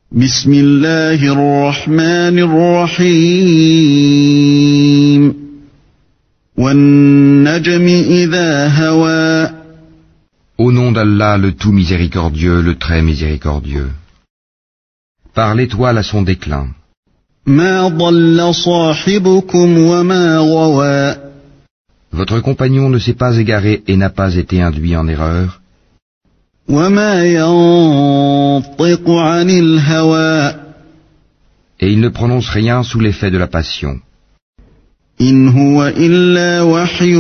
بسم الله الرحمن الرحيم والنجم إذا هوى Au nom d'Allah, le tout miséricordieux, le très miséricordieux. Par l'étoile à son déclin. ما ضل صاحبكم وما غوى Votre compagnon ne s'est pas égaré et n'a pas été induit en erreur. وما ينطق عن الهوى Et il ne prononce rien sous l'effet de la passion. إن هو إلا وحي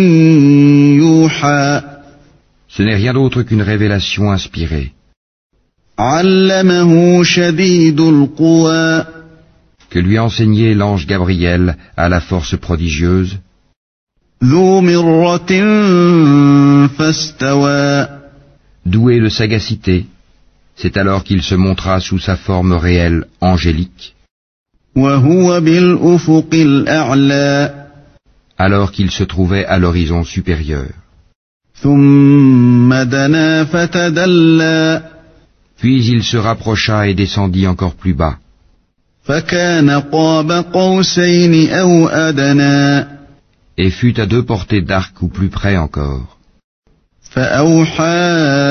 يوحى Ce n'est rien d'autre qu'une révélation inspirée. علمه شديد القوى Que lui a enseigné l'ange Gabriel à la force prodigieuse. ذو مرة فاستوى Doué de sagacité, c'est alors qu'il se montra sous sa forme réelle angélique. وهو بالأفق الأعلى Alors qu'il se trouvait à l'horizon supérieur. ثم دنا فتدلى Puis il se rapprocha et descendit encore plus bas. فكان قاب قوسين أو أدنى Et fut à 2 portées d'arc ou plus près encore. فأوحى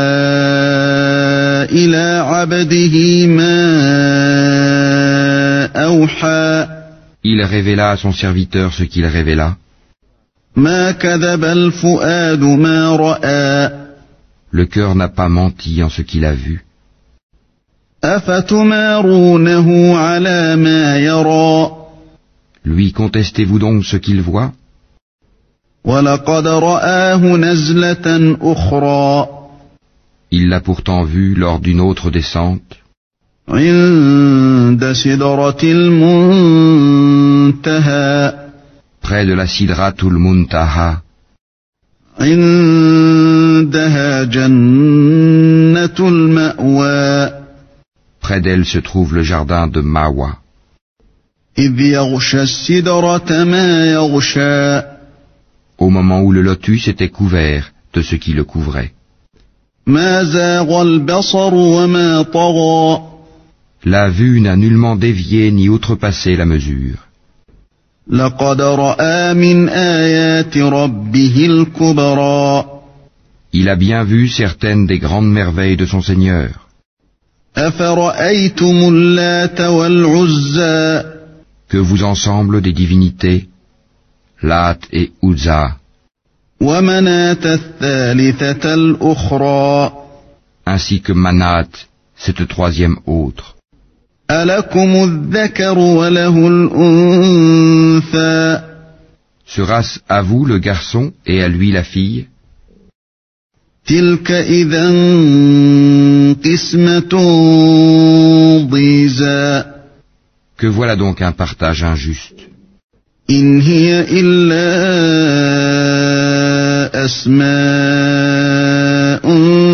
إلى عبده ما أوحى Il révéla à son serviteur ce qu'il révéla. ما كذب الفؤاد ما رأى Le cœur n'a pas menti en ce qu'il a vu. أفتمارونه على ما يرى Lui contestez-vous donc ce qu'il voit? ولقد رآه نزلة أخرى Il l'a pourtant vu lors d'une autre descente, عند سدرة المنتهى près de la Sidratul Muntaha. عندها جنة المأوى Près d'elle se trouve le jardin de Mawa. إذ يغشى السدرة ما يغشى Au moment où le lotus était couvert de ce qui le couvrait. ما زاغ البصر وما طغى La vue n'a nullement dévié ni outrepassé la mesure. لقد رأى من آيات ربه الكبرى Il a bien vu certaines des grandes merveilles de son Seigneur. أفرأيتم اللات والعزى Que vous ensemble des divinités, Lat et Uzza, ومناة الثالثة الأخرى ainsi que Manat, cette troisième autre. ألكم الذكر وله الأنثى Sera-ce à vous le garçon et à lui la fille? تلك إذا قسمة ضيزى Que voilà donc un partage injuste. إن هي إلا أسماء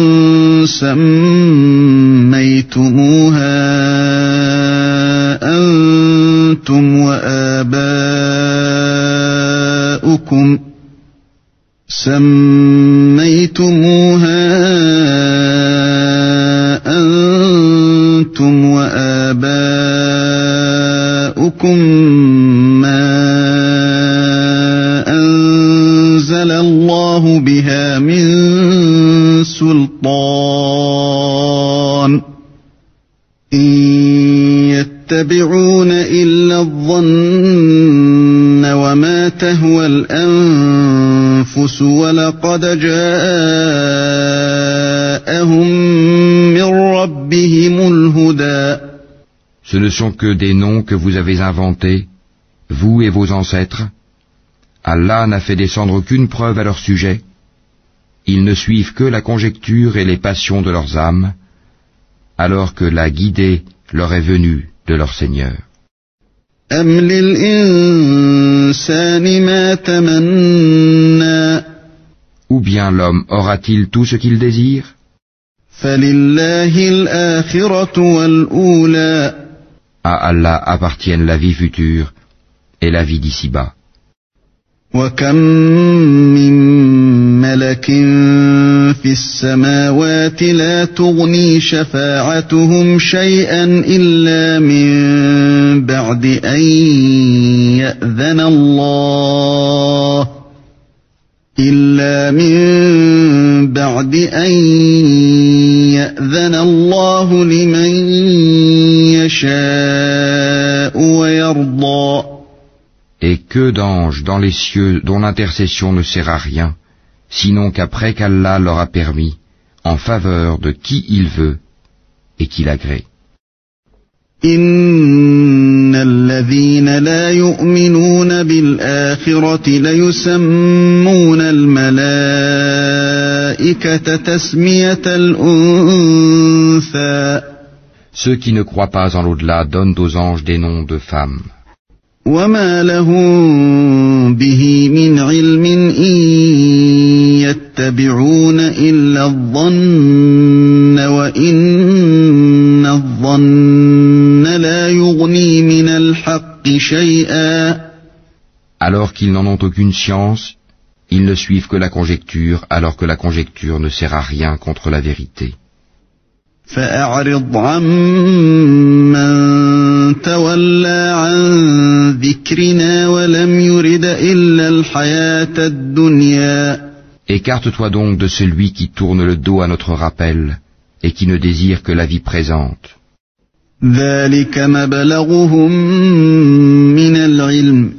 سميتموها أنتم وآباؤكم ما أنزل الله بها من سلطان إن يتبعون إلا الظن وما تهوى الأنفس ولقد جاءهم من ربهم الهدى Ce ne sont que des noms que vous avez inventés, vous et vos ancêtres. Allah n'a fait descendre aucune preuve à leur sujet. Ils ne suivent que la conjecture et les passions de leurs âmes, alors que la guidée leur est venue de leur Seigneur. أم للإنسان ما تمنى Ou bien l'homme aura-t-il tout ce qu'il désire? فلله الآخرة والأولى À Allah appartiennent la vie future et la vie d'ici-bas. وكم من ملك في السماوات لا تغني شفاعتهم شيئا إلا من بعد أن يأذن الله لمن يشاء ويرضى. Et que d'anges dans les cieux dont l'intercession ne sert à rien, sinon qu'après qu'Allah leur a permis, en faveur de qui il veut et qu'il agrée. إن الذين لا يؤمنون بالآخرة ليسمون الملائكة تسمية الأنثى. Ceux qui ne croient pas en l'au-delà donnent aux anges des noms de femmes. وما لهم به من علم إن يتبعون إلا الظن وإن الظن لا يغني من الحق شيئا. Alors qu'ils n'en ont aucune science, ils ne suivent que la conjecture, alors que la conjecture ne sert à rien contre la vérité. فأعرض عمن تولى عن ذكرنا ولم يرد إلا الحياة الدنيا. Écarte-toi donc de celui qui tourne le dos à notre rappel et qui ne désire que la vie présente. ذلك مبلغهم من العلم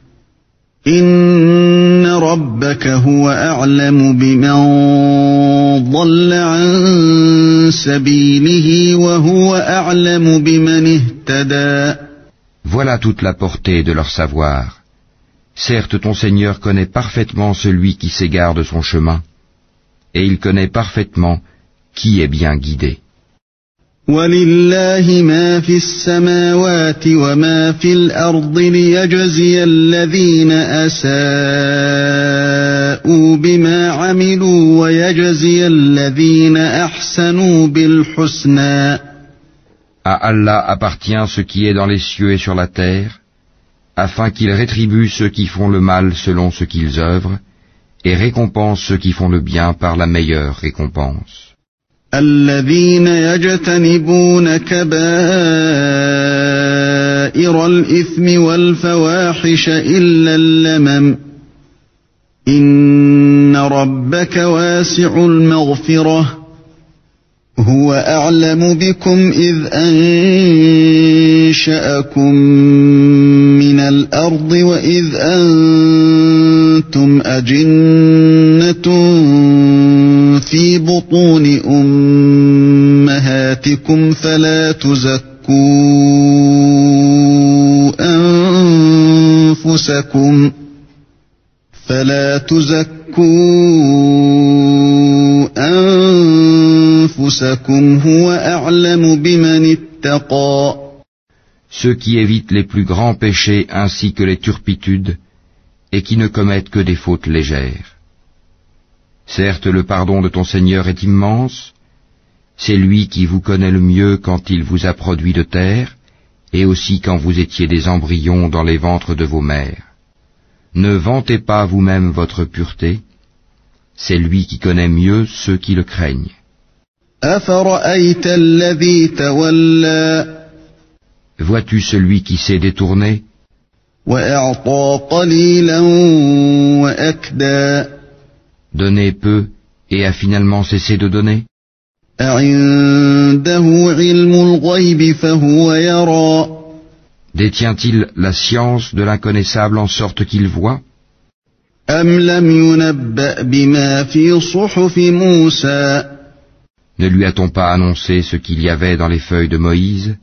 إن ربك هو أعلم بمن ضل عن سبيله وهو أعلم بمن اهتدى. Voilà toute la portée de leur savoir. Certes, ton Seigneur connaît parfaitement celui qui s'égare de son chemin, et il connaît parfaitement qui est bien guidé. وَلِلَّهِ مَا فِي السَّمَاوَاتِ وَمَا فِي الْأَرْضِ لِيَجْزِيَ الَّذِينَ أَسَاءُوا بِمَا عَمِلُوا وَيَجْزِيَ الَّذِينَ أَحْسَنُوا بِالْحُسْنَى. À Allah appartient ce qui est dans les cieux et sur la terre, afin qu'il rétribue ceux qui font le mal selon ce qu'ils œuvrent, et récompense ceux qui font le bien par la meilleure récompense. الذين يجتنبون كبائر الإثم والفواحش إلا اللمم إن ربك واسع المغفرة هو أعلم بكم إذ أنشأكم من الأرض وإذ أنتم أجنة في بطون أمهاتكم فلا تزكوا أنفسكم هو أعلم بمن اتقى. Ceux qui évitent les plus grands péchés ainsi que les turpitudes et qui ne commettent que des fautes légères. Certes, le pardon de ton Seigneur est immense, c'est lui qui vous connaît le mieux quand il vous a produit de terre, et aussi quand vous étiez des embryons dans les ventres de vos mères. Ne vantez pas vous-même votre pureté, c'est lui qui connaît mieux ceux qui le craignent. أفرأيت الذي تولى Vois-tu celui qui s'est détourné وأعطى قليلا وأكدى Donner peu et a finalement cessé de donner أعنده علم الغيب فهو يرى Détient-il la science de l'inconnaissable en sorte qu'il voit أم لم ينبأ بما في صحف موسى Ne lui a-t-on pas annoncé ce qu'il y avait dans les feuilles de Moïse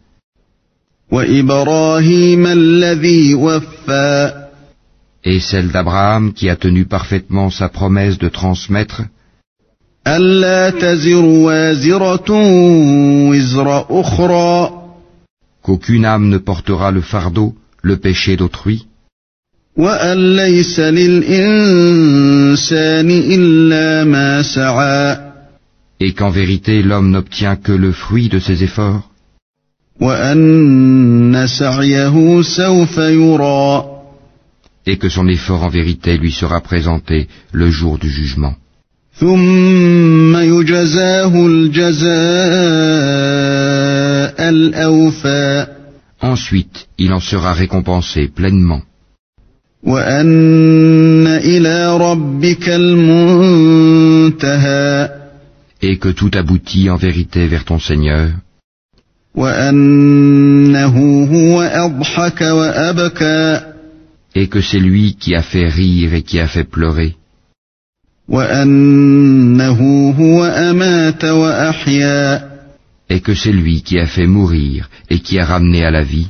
وإبراهيم الذي وفى et celle d'Abraham qui a tenu parfaitement sa promesse de transmettre ألا تزر وازرة وزر أخرى qu'aucune âme ne portera le fardeau, le péché d'autrui, وأن ليس للإنسان إلا ما سعى et qu'en vérité l'homme n'obtient que le fruit de ses efforts, وأن سعيه سوف يرى et que son effort en vérité lui sera présenté le jour du jugement. ثم يجزاه الجزاء الأوفى Ensuite, il en sera récompensé pleinement. وأن إلى ربك المنتهى Et que tout aboutit en vérité vers ton Seigneur. وأنه هو أضحك وأبكى Et que c'est lui qui a fait rire et qui a fait pleurer. وأنه هو أمات وأحيا Et que c'est lui qui a fait mourir et qui a ramené à la vie.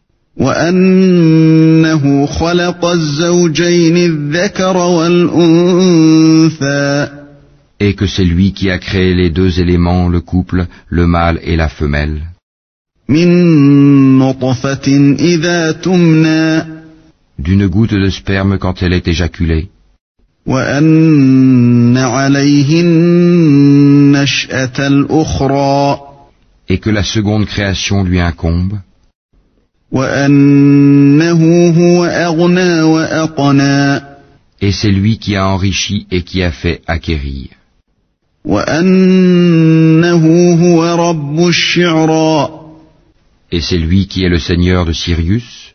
وأنه خلق الزوجين الذكر والأنثى Et que c'est lui qui a créé les deux éléments, le couple, le mâle et la femelle. من نطفة إذا تمنى D'une goutte de sperme quand elle est éjaculée. وأن عليه النشأة الأخرى Et que la seconde création lui incombe. وأنه هو أغنى وأقنى Et c'est lui qui a enrichi et qui a fait acquérir. وأنه هو رب الشعرى Et c'est lui qui est le seigneur de Sirius.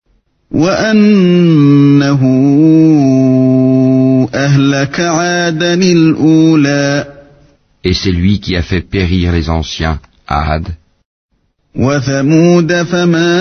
وأنه أهلك عادا الأولى Et c'est lui qui a fait périr les anciens, Ad. وثمود فما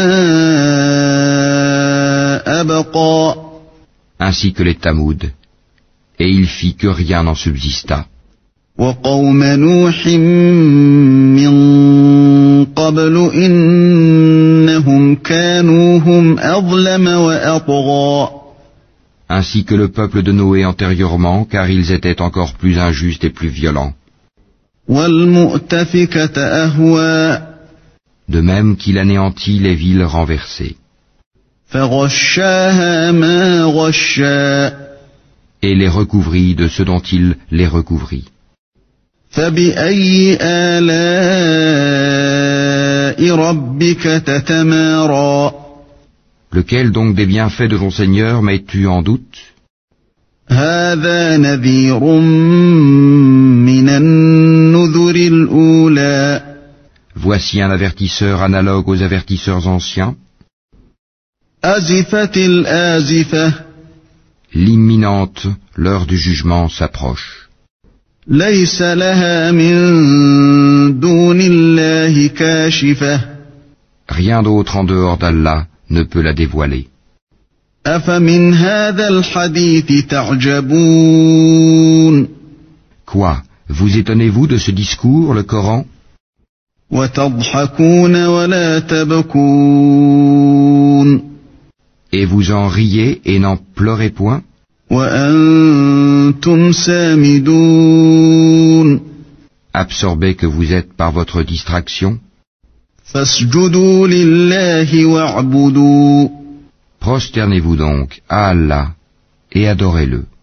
أبقى Ainsi que les Tamouds. Et il fit que rien n'en subsista. وقوم نوح من قبل إنهم كانوا هم أظلم وأطغى Ainsi que le peuple de Noé antérieurement, car ils étaient encore plus injustes et plus violents. والمؤتفكة أهوى De même qu'il anéantit les villes renversées. فغشاها ما غشا Et les recouvrit de ce dont il les recouvrit. فبأي آلاء ربك تتمارى Lequel donc des bienfaits de ton Seigneur mets-tu en doute? هذا نذير من النذر الأولى Voici un avertisseur analogue aux avertisseurs anciens. أزفت الآزفة L'imminente, l'heure du jugement s'approche. ليس لها من دون الله كاشفة Rien d'autre en dehors d'Allah ne peut la dévoiler. أفمن هذا الحديث تعجبون Quoi? Vous étonnez-vous de ce discours, le Coran? وتضحكون ولا تبكون Et vous en riez et n'en pleurez point? وأنتم سامدون Absorbés que vous êtes par votre distraction? فاسجدوا لله واعبدوا Prosternez-vous donc à Allah et adorez-le.